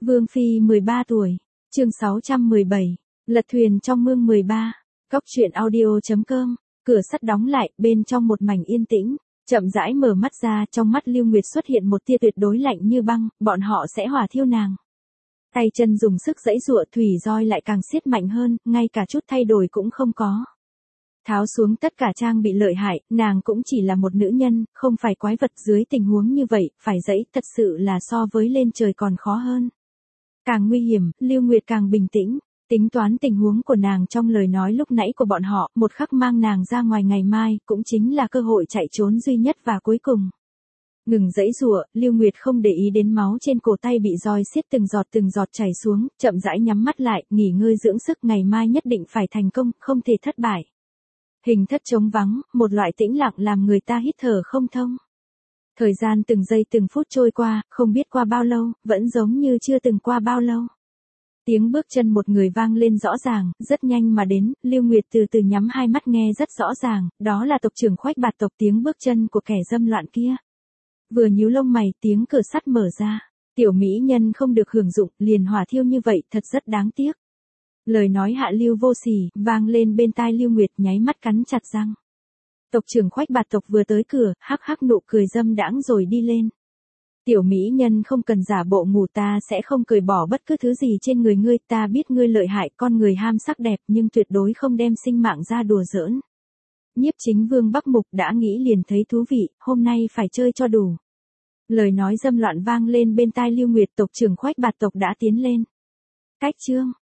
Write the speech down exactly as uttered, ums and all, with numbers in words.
Vương Phi mười ba tuổi, chương sáu trăm mười bảy, lật thuyền trong mương mười ba, Cóc truyện audio.com, cửa sắt đóng lại, bên trong một mảnh yên tĩnh, chậm rãi mở mắt ra, trong mắt Lưu Nguyệt xuất hiện một tia tuyệt đối lạnh như băng, bọn họ sẽ hỏa thiêu nàng. Tay chân dùng sức giãy giụa, thủy roi lại càng siết mạnh hơn, ngay cả chút thay đổi cũng không có. Tháo xuống tất cả trang bị lợi hại, nàng cũng chỉ là một nữ nhân, không phải quái vật, dưới tình huống như vậy, phải giãy thật sự là so với lên trời còn khó hơn. Càng nguy hiểm, Lưu Nguyệt càng bình tĩnh, tính toán tình huống của nàng trong lời nói lúc nãy của bọn họ, một khắc mang nàng ra ngoài ngày mai, cũng chính là cơ hội chạy trốn duy nhất và cuối cùng. Ngừng giãy giụa, Lưu Nguyệt không để ý đến máu trên cổ tay bị roi xiết từng giọt từng giọt chảy xuống, chậm rãi nhắm mắt lại, nghỉ ngơi dưỡng sức, ngày mai nhất định phải thành công, không thể thất bại. Hình thất trống vắng, một loại tĩnh lặng làm người ta hít thở không thông. Thời gian từng giây từng phút trôi qua, không biết qua bao lâu, vẫn giống như chưa từng qua bao lâu. Tiếng bước chân một người vang lên rõ ràng, rất nhanh mà đến, Lưu Nguyệt từ từ nhắm hai mắt nghe rất rõ ràng, đó là tộc trưởng Khoách Bạt tộc, tiếng bước chân của kẻ dâm loạn kia. Vừa nhíu lông mày, tiếng cửa sắt mở ra, tiểu mỹ nhân không được hưởng dụng, liền hỏa thiêu như vậy, thật rất đáng tiếc. Lời nói hạ lưu vô sỉ, vang lên bên tai Lưu Nguyệt, nháy mắt cắn chặt răng. Tộc trưởng Khoách Bạt tộc vừa tới cửa, hắc hắc nụ cười dâm đãng rồi đi lên. Tiểu mỹ nhân không cần giả bộ ngủ, ta sẽ không cởi bỏ bất cứ thứ gì trên người ngươi, ta biết ngươi lợi hại, con người ham sắc đẹp, nhưng tuyệt đối không đem sinh mạng ra đùa giỡn. Nhiếp Chính Vương Bắc Mục đã nghĩ liền thấy thú vị, hôm nay phải chơi cho đủ. Lời nói dâm loạn vang lên bên tai Lưu Nguyệt, tộc trưởng Khoách Bạt tộc đã tiến lên. Cách chương